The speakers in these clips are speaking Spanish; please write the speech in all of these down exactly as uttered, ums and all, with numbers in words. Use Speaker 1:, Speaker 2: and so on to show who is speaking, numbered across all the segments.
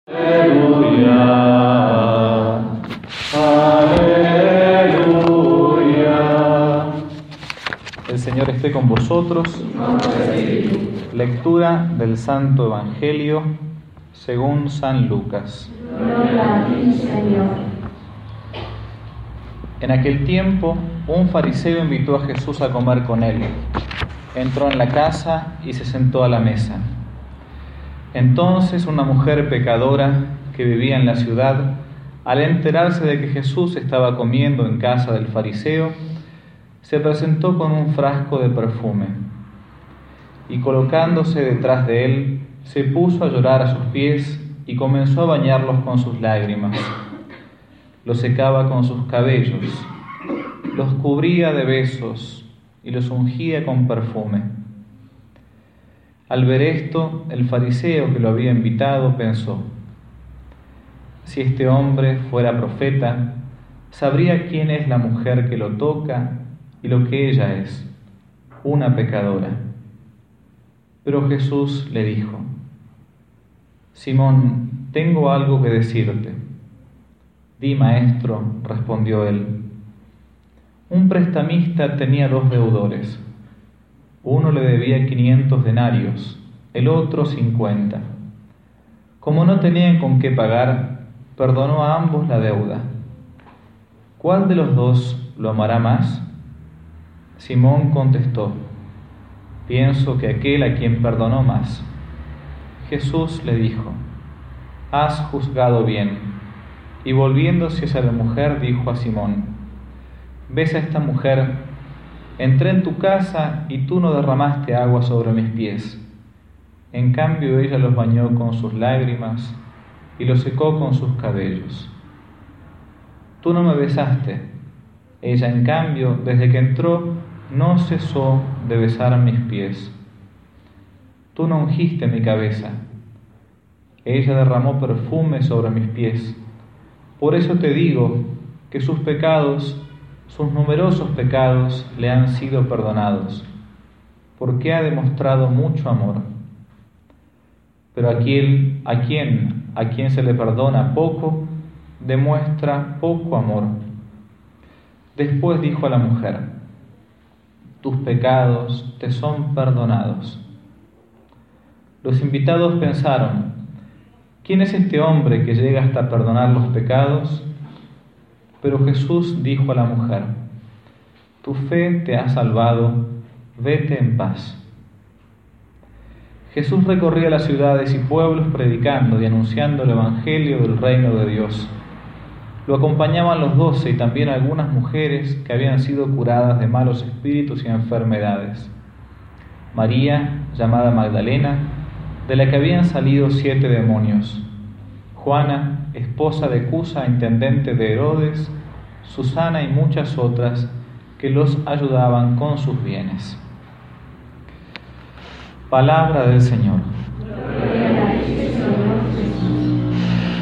Speaker 1: Aleluya, aleluya.
Speaker 2: El Señor esté con vosotros. Lectura del Santo Evangelio según San Lucas.
Speaker 3: Gloria a ti, Señor.
Speaker 2: En aquel tiempo, un fariseo invitó a Jesús a comer con él. Entró en la casa y se sentó a la mesa. Entonces una mujer pecadora que vivía en la ciudad, al enterarse de que Jesús estaba comiendo en casa del fariseo, se presentó con un frasco de perfume y, colocándose detrás de él, se puso a llorar a sus pies y comenzó a bañarlos con sus lágrimas. Los secaba con sus cabellos, los cubría de besos y los ungía con perfume. Al ver esto, el fariseo que lo había invitado pensó: si este hombre fuera profeta, sabría quién es la mujer que lo toca y lo que ella es, una pecadora. Pero Jesús le dijo: Simón, tengo algo que decirte. Di, maestro, respondió él. Un prestamista tenía dos deudores. Uno le debía quinientos denarios, el otro cincuenta. Como no tenían con qué pagar, perdonó a ambos la deuda. ¿Cuál de los dos lo amará más? Simón contestó: pienso que aquel a quien perdonó más. Jesús le dijo: has juzgado bien. Y volviéndose hacia la mujer, dijo a Simón: ¿ves a esta mujer? Entré en tu casa y tú no derramaste agua sobre mis pies. En cambio ella los bañó con sus lágrimas y los secó con sus cabellos. Tú no me besaste. Ella, en cambio, desde que entró, no cesó de besar mis pies. Tú no ungiste mi cabeza. Ella derramó perfume sobre mis pies. Por eso te digo que sus pecados, sus numerosos pecados, le han sido perdonados, porque ha demostrado mucho amor. Pero aquel a quien, a quien se le perdona poco, demuestra poco amor. Después dijo a la mujer: tus pecados te son perdonados. Los invitados pensaron: ¿quién es este hombre que llega hasta perdonar los pecados? Pero Jesús dijo a la mujer: tu fe te ha salvado, vete en paz. Jesús recorría las ciudades y pueblos predicando y anunciando el Evangelio del reino de Dios. Lo acompañaban los doce y también algunas mujeres que habían sido curadas de malos espíritus y enfermedades. María, llamada Magdalena, de la que habían salido siete demonios. Juana, esposa de Cusa, intendente de Herodes, Susana y muchas otras que los ayudaban con sus bienes. Palabra del Señor.
Speaker 3: Gloria a ti, Señor Jesús.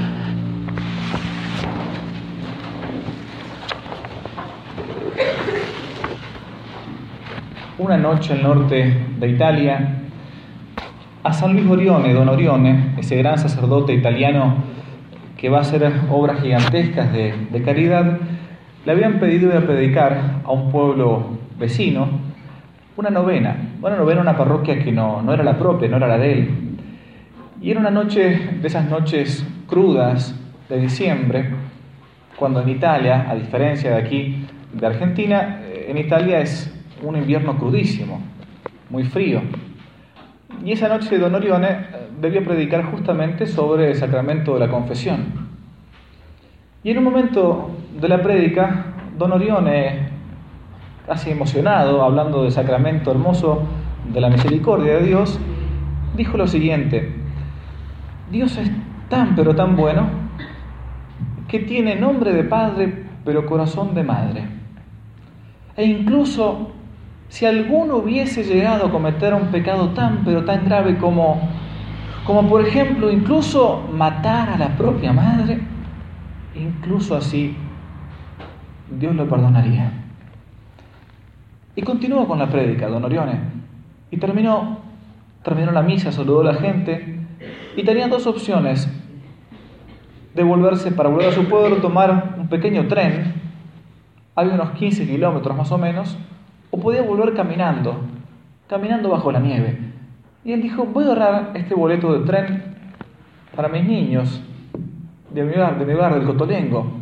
Speaker 2: Una noche al norte de Italia, a San Luis Orione, don Orione, ese gran sacerdote italiano que va a hacer obras gigantescas de, de caridad, le habían pedido ir a predicar a un pueblo vecino una novena, una novena a una parroquia que no, no era la propia, no era la de él. Y era una noche de esas noches crudas de diciembre, cuando en Italia, a diferencia de aquí, de Argentina, en Italia es un invierno crudísimo, muy frío. Y esa noche don Orione debió predicar justamente sobre el sacramento de la confesión. Y en un momento de la prédica, don Orione, casi emocionado, hablando del sacramento hermoso de la misericordia de Dios, dijo lo siguiente: Dios es tan pero tan bueno que tiene nombre de padre pero corazón de madre. E incluso si alguno hubiese llegado a cometer un pecado tan pero tan grave como, como por ejemplo incluso matar a la propia madre, incluso así Dios lo perdonaría. Y continuó con la prédica don Orione y terminó, terminó la misa, saludó a la gente y tenía dos opciones: de volverse, para volver a su pueblo, tomar un pequeño tren, había unos quince kilómetros más o menos, o podía volver caminando, caminando bajo la nieve. Y él dijo, voy a ahorrar este boleto de tren para mis niños, de mi hogar, de mi hogar del Cotolengo.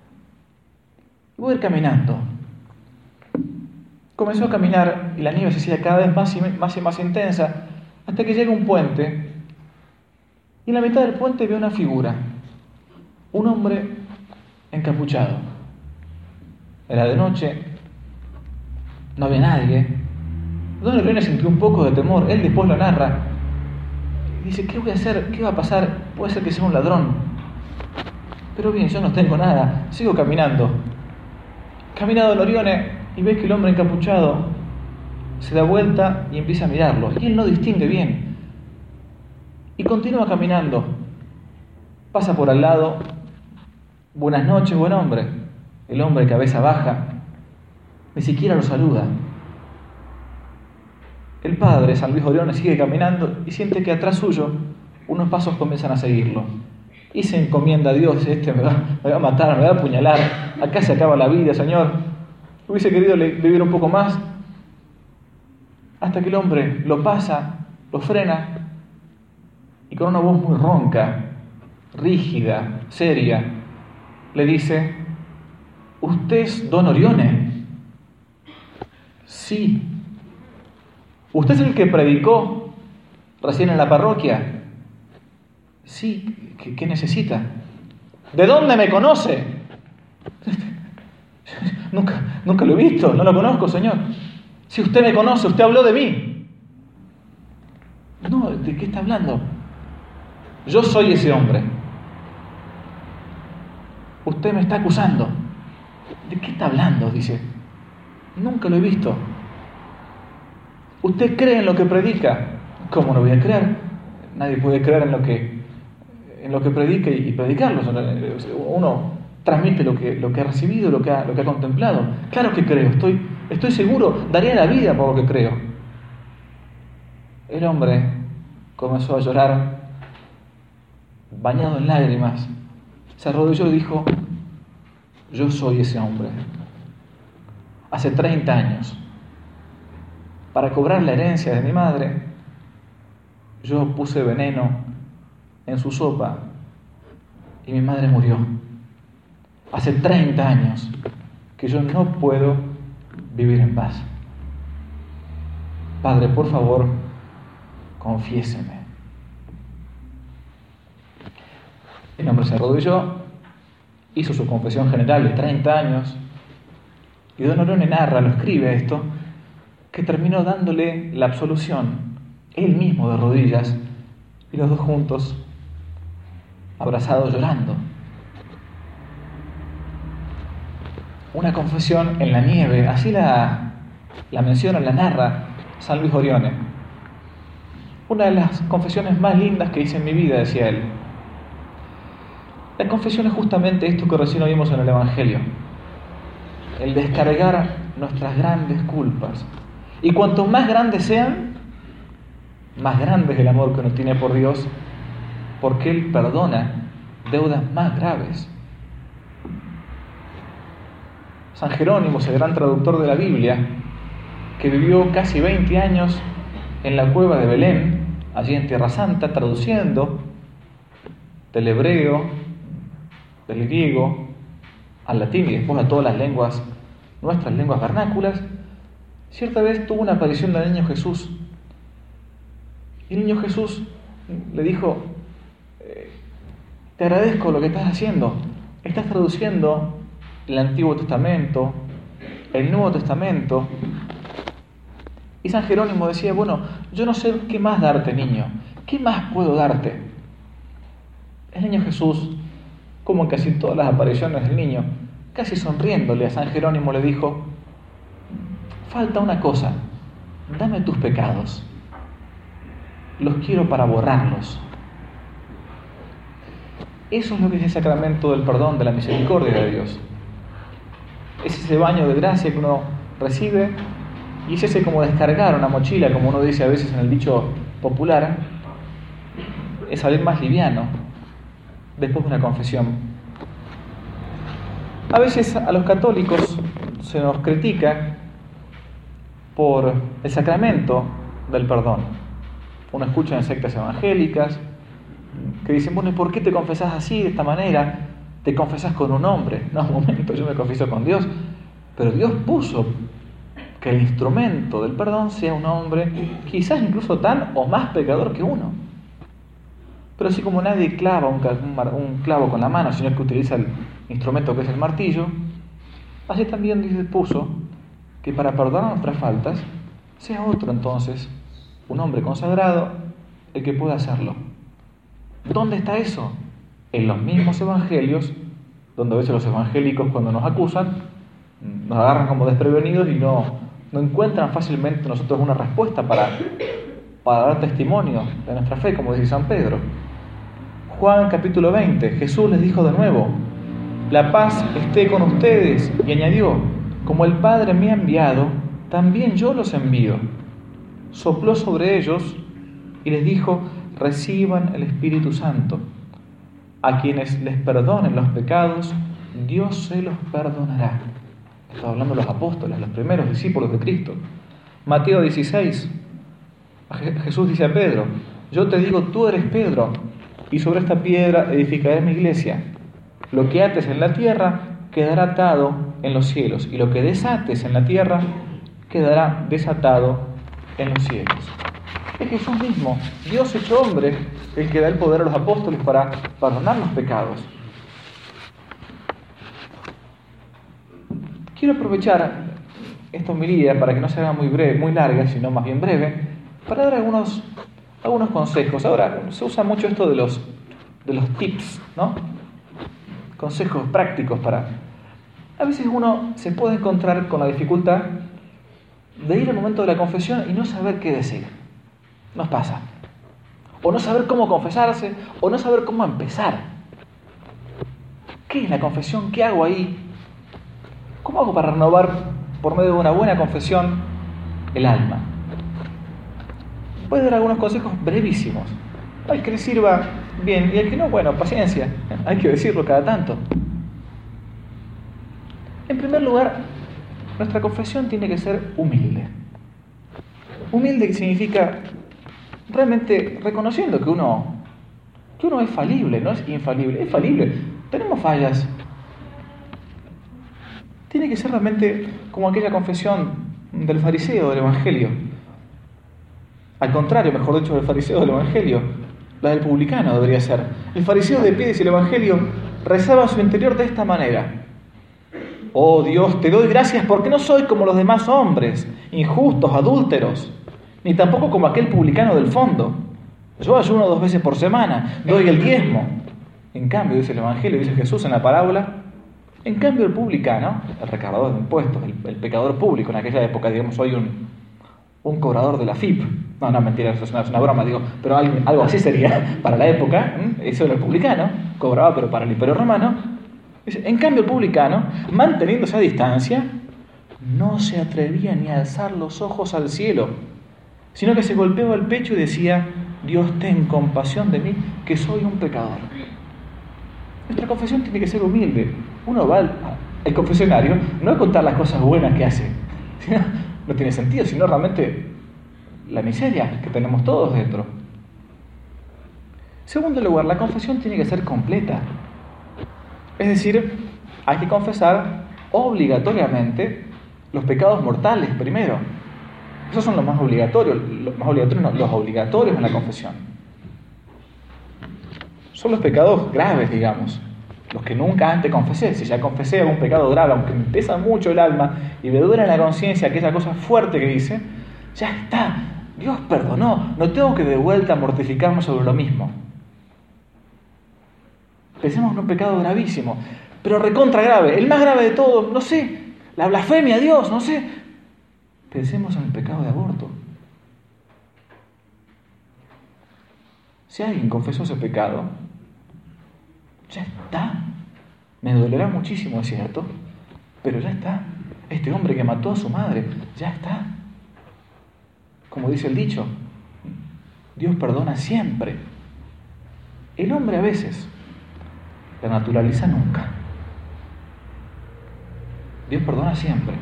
Speaker 2: Y voy a ir caminando. Comenzó a caminar y la nieve se hacía cada vez más y más, y más intensa, hasta que llega un puente. Y en la mitad del puente ve una figura, un hombre encapuchado. Era de noche, no había nadie. Don Orione sintió un poco de temor. Él después lo narra. Dice, ¿qué voy a hacer? ¿Qué va a pasar? Puede ser que sea un ladrón. Pero bien, yo no tengo nada. Sigo caminando. Camina Don Orione y ve que el hombre encapuchado se da vuelta y empieza a mirarlo. Y él no distingue bien. Y continúa caminando. Pasa por al lado. Buenas noches, buen hombre. El hombre, cabeza baja, ni siquiera lo saluda. El padre, San Luis Orione, sigue caminando y siente que atrás suyo unos pasos comienzan a seguirlo. Y se encomienda a Dios, este me va, me va a matar, me va a apuñalar, acá se acaba la vida, Señor. Hubiese querido vivir un poco más. Hasta que el hombre lo pasa, lo frena y con una voz muy ronca, rígida, seria, le dice, ¿usted es Don Orione? Sí. ¿Usted es el que predicó recién en la parroquia? Sí. ¿Qué, qué necesita? ¿De dónde me conoce? nunca, nunca lo he visto, no lo conozco, Señor. Si usted me conoce, usted habló de mí. No, ¿de qué está hablando? Yo soy ese hombre. Usted me está acusando. ¿De qué está hablando? Dice. Nunca lo he visto. ¿Usted cree en lo que predica? ¿Cómo no voy a creer? Nadie puede creer en lo que, en lo que predica y predicarlo. Uno transmite lo que, lo que ha recibido, lo que ha, lo que ha contemplado. Claro que creo, estoy, estoy seguro, daría la vida por lo que creo. El hombre comenzó a llorar, bañado en lágrimas. Se arrodilló y dijo, yo soy ese hombre. Hace treinta años, para cobrar la herencia de mi madre, yo puse veneno en su sopa y mi madre murió. Hace treinta años que yo no puedo vivir en paz. Padre, por favor, confiéseme. El hombre se arrodilló, hizo su confesión general de treinta años y Don Orione narra, lo escribe esto, que terminó dándole la absolución, él mismo de rodillas, y los dos juntos, abrazados llorando. Una confesión en la nieve, así la, la menciona, la narra San Luis Orione. Una de las confesiones más lindas que hice en mi vida, decía él. La confesión es justamente esto que recién oímos en el Evangelio, el descargar nuestras grandes culpas. Y cuanto más grandes sean, más grande es el amor que uno tiene por Dios, porque Él perdona deudas más graves. San Jerónimo, el gran traductor de la Biblia, que vivió casi veinte años en la cueva de Belén, allí en Tierra Santa, traduciendo del hebreo, del griego, al latín y después a todas las lenguas, nuestras lenguas vernáculas, cierta vez tuvo una aparición del niño Jesús. Y el niño Jesús le dijo, te agradezco lo que estás haciendo. Estás traduciendo el Antiguo Testamento, el Nuevo Testamento. Y San Jerónimo decía, bueno, yo no sé qué más darte, niño. ¿Qué más puedo darte? El niño Jesús, como en casi todas las apariciones del niño, casi sonriéndole a San Jerónimo le dijo, falta una cosa, dame tus pecados, los quiero para borrarlos. Eso es lo que es el sacramento del perdón, de la misericordia de Dios. Es ese baño de gracia que uno recibe y es ese como descargar una mochila, como uno dice a veces en el dicho popular, es salir más liviano. después de una confesión. A veces a los católicos se nos critica por el sacramento del perdón. Uno escucha en sectas evangélicas que dicen, bueno, ¿y por qué te confesás así, de esta manera? Te confesás con un hombre. No, un momento, yo me confieso con Dios. Pero Dios puso que el instrumento del perdón sea un hombre, quizás incluso tan o más pecador que uno. Pero así como nadie clava un, un clavo con la mano, sino que utiliza el instrumento que es el martillo, así también Dios puso que para perdonar nuestras faltas, sea otro entonces, un hombre consagrado, el que pueda hacerlo. ¿Dónde está eso? En los mismos evangelios, donde a veces los evangélicos cuando nos acusan, nos agarran como desprevenidos y no, no encuentran fácilmente nosotros una respuesta para, para dar testimonio de nuestra fe, como dice San Pedro. Juan capítulo veinte, Jesús les dijo de nuevo, la paz esté con ustedes, y añadió, como el Padre me ha enviado, también yo los envío. Sopló sobre ellos y les dijo, reciban el Espíritu Santo. A quienes les perdonen los pecados, Dios se los perdonará. Está hablando los apóstoles, los primeros discípulos de Cristo. Mateo dieciséis, Jesús dice a Pedro, yo te digo, tú eres Pedro, y sobre esta piedra edificaré mi iglesia. Lo que ates en la tierra quedará atado en los cielos, y lo que desates en la tierra quedará desatado en los cielos. Es Jesús mismo, Dios hecho hombre, el que da el poder a los apóstoles para perdonar los pecados. Quiero aprovechar esta homilía para que no se haga muy breve, muy larga, sino más bien breve, para dar algunos, algunos consejos. Ahora se usa mucho esto de los, de los tips, ¿no? Consejos prácticos para... A veces uno se puede encontrar con la dificultad de ir al momento de la confesión y no saber qué decir. Nos pasa. O no saber cómo confesarse, o no saber cómo empezar. ¿Qué es la confesión? ¿Qué hago ahí? ¿Cómo hago para renovar, por medio de una buena confesión, el alma? Voy a dar algunos consejos brevísimos. Al que le sirva bien, y al que no, bueno, paciencia. Hay que decirlo cada tanto. En primer lugar, nuestra confesión tiene que ser humilde. Humilde que significa realmente reconociendo que uno, que uno es falible, no es infalible, es falible. Tenemos fallas. Tiene que ser realmente como aquella confesión del fariseo del Evangelio. Al contrario, mejor dicho, del fariseo del Evangelio, la del publicano debería ser. El fariseo de pie, dice el Evangelio, rezaba en su interior de esta manera. Oh Dios, te doy gracias porque no soy como los demás hombres, injustos, adúlteros, ni tampoco como aquel publicano del fondo. Yo ayuno dos veces por semana, doy el diezmo. En cambio, dice el Evangelio, dice Jesús en la parábola, en cambio el publicano, el recaudador de impuestos, el, el pecador público en aquella época, digamos hoy un, un cobrador de la F I P, no, no, mentira, eso es una, es una broma, digo, pero algo, algo así sería para la época, ¿eh? Eso era el publicano, cobraba pero para el imperio romano. En cambio el publicano, manteniéndose a distancia, no se atrevía ni a alzar los ojos al cielo, sino que se golpeaba el pecho y decía, Dios, ten compasión de mí, que soy un pecador. Nuestra confesión tiene que ser humilde. Uno va al, al confesionario no a contar las cosas buenas que hace, sino, no tiene sentido, sino realmente la miseria que tenemos todos dentro. En segundo lugar, la confesión tiene que ser completa. Es decir, hay que confesar obligatoriamente los pecados mortales primero. Esos son los más obligatorios, los más obligatorios, no, los obligatorios en la confesión. Son los pecados graves, digamos, los que nunca antes confesé. Si ya confesé algún pecado grave, aunque me pesa mucho el alma y me duele en la conciencia aquella cosa fuerte que hice, ya está, Dios perdonó, no tengo que de vuelta mortificarme sobre lo mismo. Pensemos en un pecado gravísimo, pero recontra grave, el más grave de todos, no sé, la blasfemia a Dios, no sé. Pensemos en el pecado de aborto. Si alguien confesó ese pecado, ya está. Me dolerá muchísimo, es cierto, pero ya está. Este hombre que mató a su madre, ya está. Como dice el dicho, Dios perdona siempre. El hombre a veces la naturaliza nunca. Dios perdona siempre.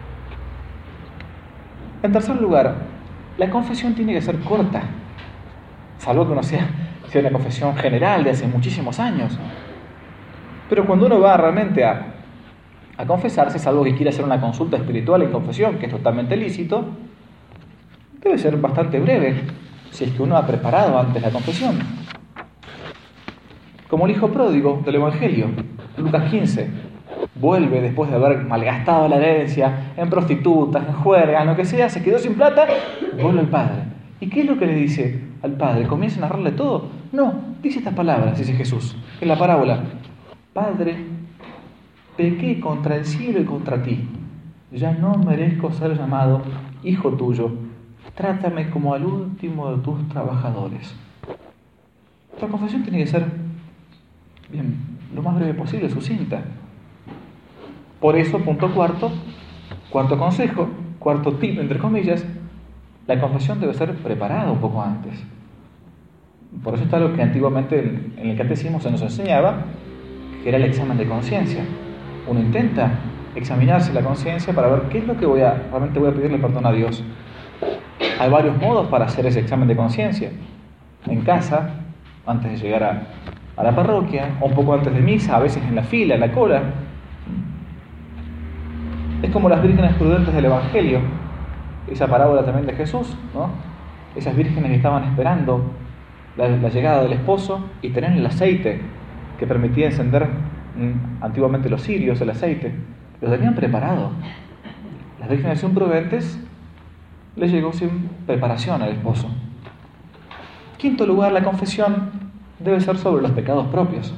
Speaker 2: En tercer lugar, la confesión tiene que ser corta, salvo que no sea, sea una confesión general de hace muchísimos años. Pero cuando uno va realmente a, a confesarse, salvo que quiera hacer una consulta espiritual en confesión, que es totalmente lícito, debe ser bastante breve, si es que uno ha preparado antes la confesión. Como el hijo pródigo del Evangelio, Lucas quince, vuelve después de haber malgastado la herencia en prostitutas, en juergas, en lo que sea, se quedó sin plata, vuelve al padre. ¿Y qué es lo que le dice al padre? ¿Comienza a narrarle todo? No, dice estas palabras, dice Jesús, en la parábola. Padre, pequé contra el cielo y contra ti. Ya no merezco ser llamado hijo tuyo. Trátame como al último de tus trabajadores. La confesión tiene que ser, bien, lo más breve posible, sucinta. Por eso, punto cuarto, cuarto consejo, cuarto tip, entre comillas, la confesión debe ser preparada un poco antes. Por eso está lo que antiguamente en el catecismo se nos enseñaba, que era el examen de conciencia. Uno intenta examinarse la conciencia para ver qué es lo que voy a, realmente voy a pedirle perdón a Dios. Hay varios modos para hacer ese examen de conciencia. En casa, antes de llegar a, a la parroquia, o un poco antes de misa, a veces en la fila, en la cola. Es como las vírgenes prudentes del Evangelio, esa parábola también de Jesús, ¿no? Esas vírgenes que estaban esperando la, la llegada del esposo y tener el aceite que permitía encender mmm, antiguamente los cirios, el aceite, lo tenían preparado. Las vírgenes imprudentes le llegó sin preparación al esposo. Quinto lugar, la confesión debe ser sobre los pecados propios.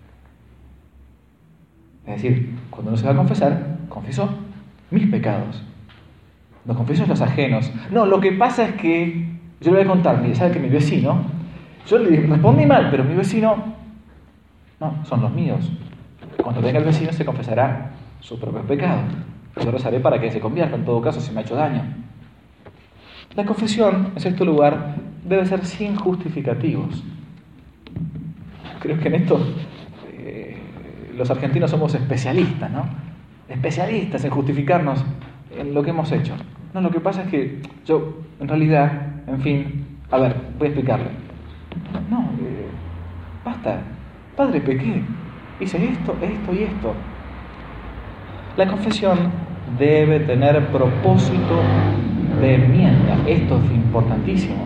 Speaker 2: Es decir, cuando uno se va a confesar, confieso mis pecados. No confieso los ajenos. No, lo que pasa es que yo le voy a contar, mire, sabe que mi vecino, yo le respondí mal, pero mi vecino, no, son los míos. Cuando venga el vecino se confesará sus propios pecados. Yo rezaré para que se convierta, en todo caso, si me ha hecho daño. La confesión, en sexto lugar, debe ser sin justificativos. Creo que en esto eh, los argentinos somos especialistas, ¿no? Especialistas en justificarnos en lo que hemos hecho. No, lo que pasa es que yo, en realidad, en fin, a ver, voy a explicarle. No, eh, basta. Padre, pequé. Hice esto, esto y esto. La confesión debe tener propósito de enmienda. Esto es importantísimo.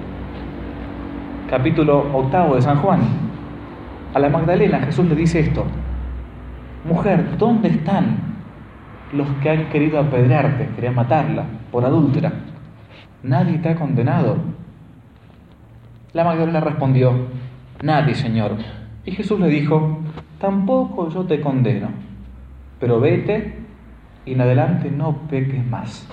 Speaker 2: Capítulo octavo de San Juan. A la Magdalena Jesús le dice esto: mujer, ¿dónde están los que han querido apedrearte, querían matarla por adúltera? Nadie te ha condenado. La Magdalena respondió: nadie, Señor. Y Jesús le dijo: tampoco yo te condeno, pero vete y en adelante no peques más.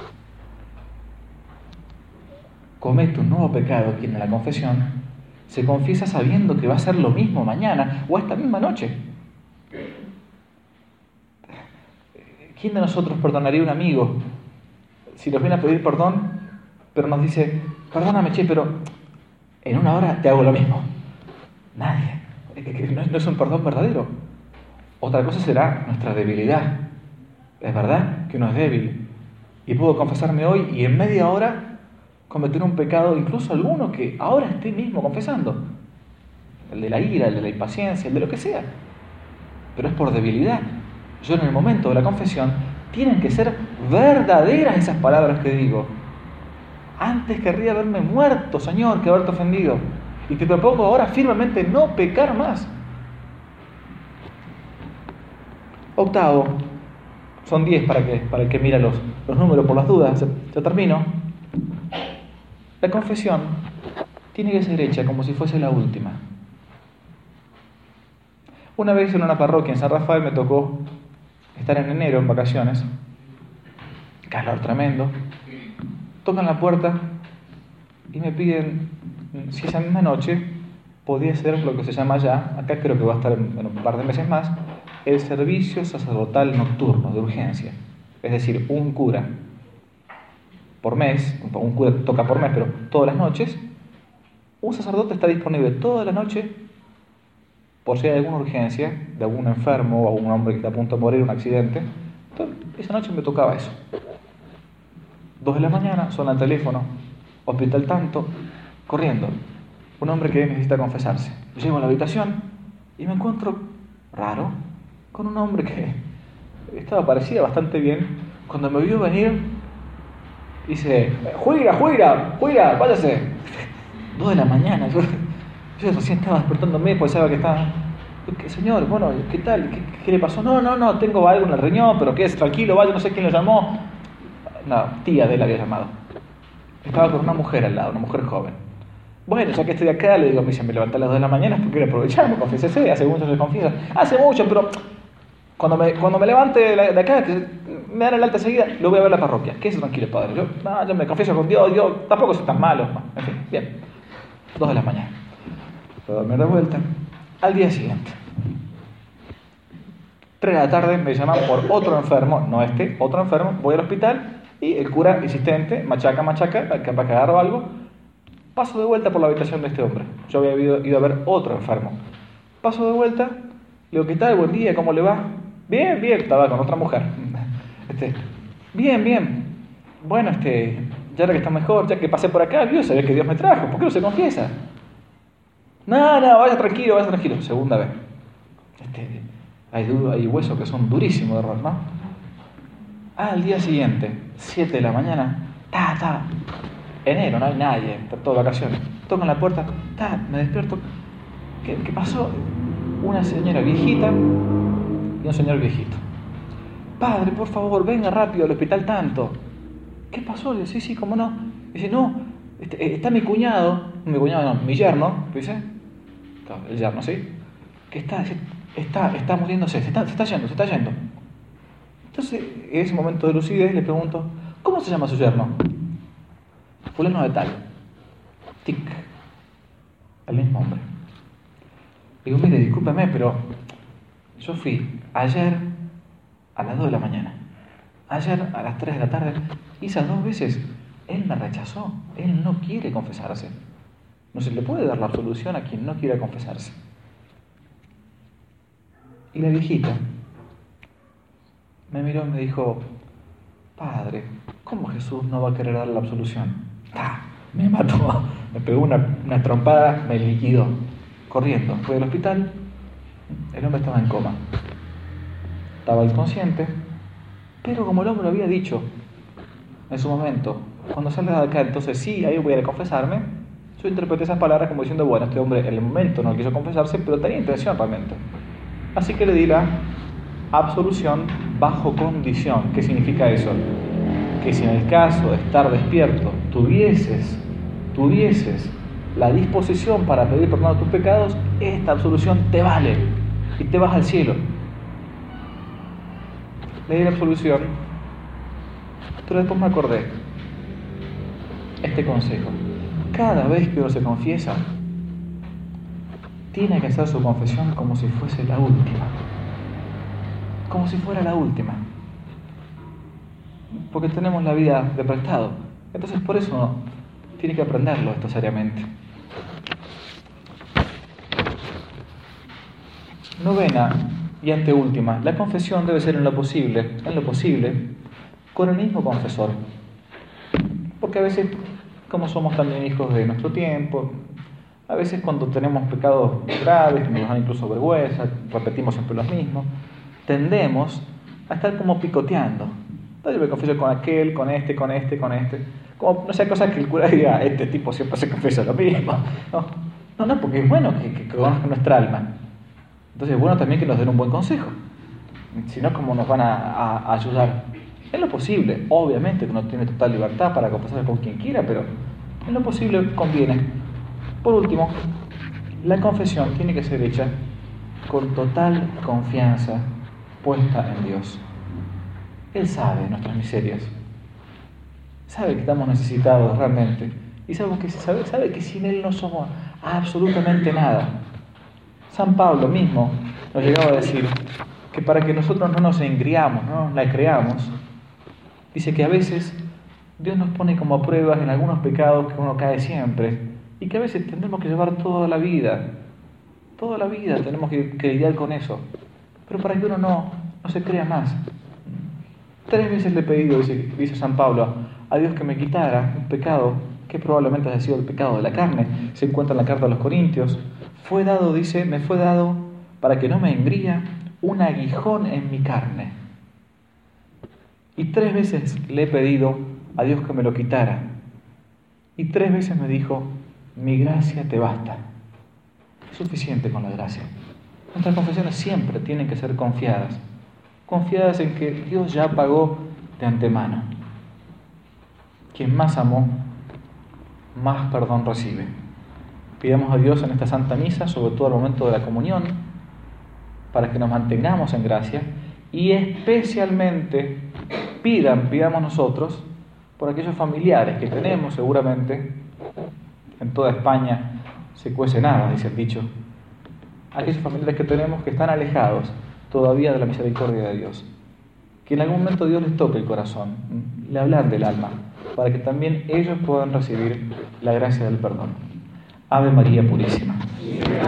Speaker 2: Comete un nuevo pecado quien en la confesión se confiesa sabiendo que va a ser lo mismo mañana o esta misma noche. ¿Quién de nosotros perdonaría a un amigo si nos viene a pedir perdón, pero nos dice: perdóname, che, pero en una hora te hago lo mismo? Nadie. No es un perdón verdadero. Otra cosa será nuestra debilidad. Es verdad que uno es débil y puedo confesarme hoy y en media hora cometer un pecado, incluso alguno que ahora esté mismo confesando, el de la ira, el de la impaciencia, el de lo que sea, pero es por debilidad. Yo en el momento de la confesión tienen que ser verdaderas esas palabras que digo. Antes querría haberme muerto, Señor, que haberte ofendido, y te propongo ahora firmemente no pecar más. Octavo, son diez para, que, para el que mira los, los números por las dudas, ya termino. La confesión tiene que ser hecha como si fuese la última. Una vez en una parroquia en San Rafael me tocó estar en enero en vacaciones, calor tremendo. Tocan la puerta y me piden si esa misma noche podía ser lo que se llama ya, acá creo que va a estar en un par de meses más, el servicio sacerdotal nocturno de urgencia. Es decir, un cura por mes, un cura toca por mes, pero todas las noches, un sacerdote está disponible toda la noche por si hay alguna urgencia de algún enfermo o algún hombre que está a punto de morir en un accidente. Entonces, esa noche me tocaba eso. Dos de la mañana, suena el teléfono, hospital tanto, corriendo. Un hombre que necesita confesarse. Llego a la habitación y me encuentro raro con un hombre que estaba, parecía bastante bien. Cuando me vio venir, dice: ¡Juira, juira, juira, váyase! Dos de la mañana, yo, yo recién estaba despertándome, pues sabía que estaba... ¿Qué, señor, bueno, ¿qué tal? ¿Qué, ¿Qué le pasó? No, no, no, tengo algo en el riñón, pero quédese tranquilo, vaya, no sé quién lo llamó. No, tía de él había llamado. Estaba con una mujer al lado, una mujer joven. Bueno, ya que estoy acá, le digo, me dice, me levanté a las dos de la mañana porque quiero aprovechar, me confiésese, hace mucho se confiesa. Hace mucho, pero cuando me, cuando me levante de acá, que me dan el alta enseguida, lo voy a ver a la parroquia. Quédese tranquilo, padre. Yo, no, yo me confieso con Dios, yo tampoco soy tan malo. En fin, bien. Dos de la mañana. Puedo dormir de vuelta. Al día siguiente. Tres de la tarde me llaman por otro enfermo, no este, otro enfermo, voy al hospital y el cura insistente, machaca, machaca, para que agarro algo. Paso de vuelta por la habitación de este hombre. Yo había ido, ido a ver otro enfermo. Paso de vuelta, le digo, ¿qué tal? Buen día, ¿cómo le va? Bien, bien, estaba con otra mujer. Este, bien, bien. Bueno, este, ya ahora que está mejor, ya que pasé por acá, Dios, sabía que Dios me trajo, ¿por qué no se confiesa? No, no, vaya tranquilo, vaya tranquilo. Segunda vez. Este, hay, hay huesos que son durísimos de error, ¿no? Al día siguiente, siete de la mañana, ta, ta. Enero, no hay nadie, está todo de vacaciones. Tocan la puerta, ta, me despierto. ¿Qué, qué pasó? Una señora viejita y un señor viejito. Padre, por favor, venga rápido al hospital tanto. ¿Qué pasó? Le digo, sí, sí, cómo no. Dice, no, este, está mi cuñado, mi cuñado no, mi yerno, dice, el yerno, ¿sí? Que está, está, está muriéndose, se está, se está yendo, se está yendo. Entonces, en ese momento de lucidez le pregunto, ¿cómo se llama su yerno? Fulano de tal. Tic. El mismo hombre. Digo, mire, discúlpeme, pero yo fui ayer a las dos de la mañana, ayer a las tres de la tarde, y esas dos veces él me rechazó. Él no quiere confesarse. No se le puede dar la absolución a quien no quiera confesarse. Y la viejita me miró y me dijo, padre, ¿cómo Jesús no va a querer dar la absolución? ¡Ah! Me mató, me pegó una, una trompada, me liquidó. Corriendo, fui al hospital, el hombre estaba en coma. Estaba inconsciente, pero como el hombre lo había dicho en su momento, cuando salga de acá, entonces sí, ahí voy a ir a confesarme, yo interpreté esas palabras como diciendo, bueno, este hombre en el momento no quiso confesarse, pero tenía intención realmente. Así que le di la absolución bajo condición. ¿Qué significa eso? Que si en el caso de estar despierto tuvieses, tuvieses la disposición para pedir perdón a tus pecados, esta absolución te vale y te vas al cielo. Le di la absolución, pero después me acordé este consejo. Cada vez que uno se confiesa, tiene que hacer su confesión como si fuese la última. Como si fuera la última. Porque tenemos la vida de prestado. Entonces por eso uno tiene que aprenderlo esto seriamente. Novena y anteúltima. La confesión debe ser en lo posible, en lo posible, con el mismo confesor. Porque a veces, como somos también hijos de nuestro tiempo, a veces cuando tenemos pecados graves, que nos dan incluso vergüenza, repetimos siempre los mismos, tendemos a estar como picoteando. Entonces yo me confieso con aquel, con este, con este, con este. Como, no sea cosa que el cura diga, este tipo siempre se confiesa lo mismo. No, no, no porque es bueno que, que conozca nuestra alma. Entonces es bueno también que nos den un buen consejo. Si no, ¿cómo nos van a, a, a ayudar? En lo posible, obviamente que uno tiene total libertad para confesar con quien quiera, pero en lo posible conviene. Por último, la confesión tiene que ser hecha con total confianza puesta en Dios. Él sabe nuestras miserias, sabe que estamos necesitados realmente y sabe que, sabe, sabe que sin Él no somos absolutamente nada. San Pablo mismo nos llegaba a decir que para que nosotros no nos engriamos, no nos la creamos, dice que a veces Dios nos pone como pruebas en algunos pecados que uno cae siempre y que a veces tendremos que llevar toda la vida Toda la vida tenemos que, que lidiar con eso. Pero para que uno no, no se crea más. Tres veces le he pedido, dice, dice San Pablo, a Dios que me quitara un pecado que probablemente haya sido el pecado de la carne. Se encuentra en la carta a los Corintios. Fue dado, dice, me fue dado para que no me engría un aguijón en mi carne. Y tres veces le he pedido a Dios que me lo quitara. Y tres veces me dijo, mi gracia te basta. Es suficiente con la gracia. Nuestras confesiones siempre tienen que ser confiadas. Confiadas en que Dios ya pagó de antemano. Quien más amó, más perdón recibe. Pidamos a Dios en esta Santa Misa, sobre todo al momento de la comunión, para que nos mantengamos en gracia y especialmente pidan, pidamos nosotros, por aquellos familiares que tenemos seguramente, en toda España se cuece nada, dice el dicho, aquellos familiares que tenemos que están alejados todavía de la misericordia de Dios, que en algún momento Dios les toque el corazón, le hablan del alma, para que también ellos puedan recibir la gracia del perdón. Ave María Purísima.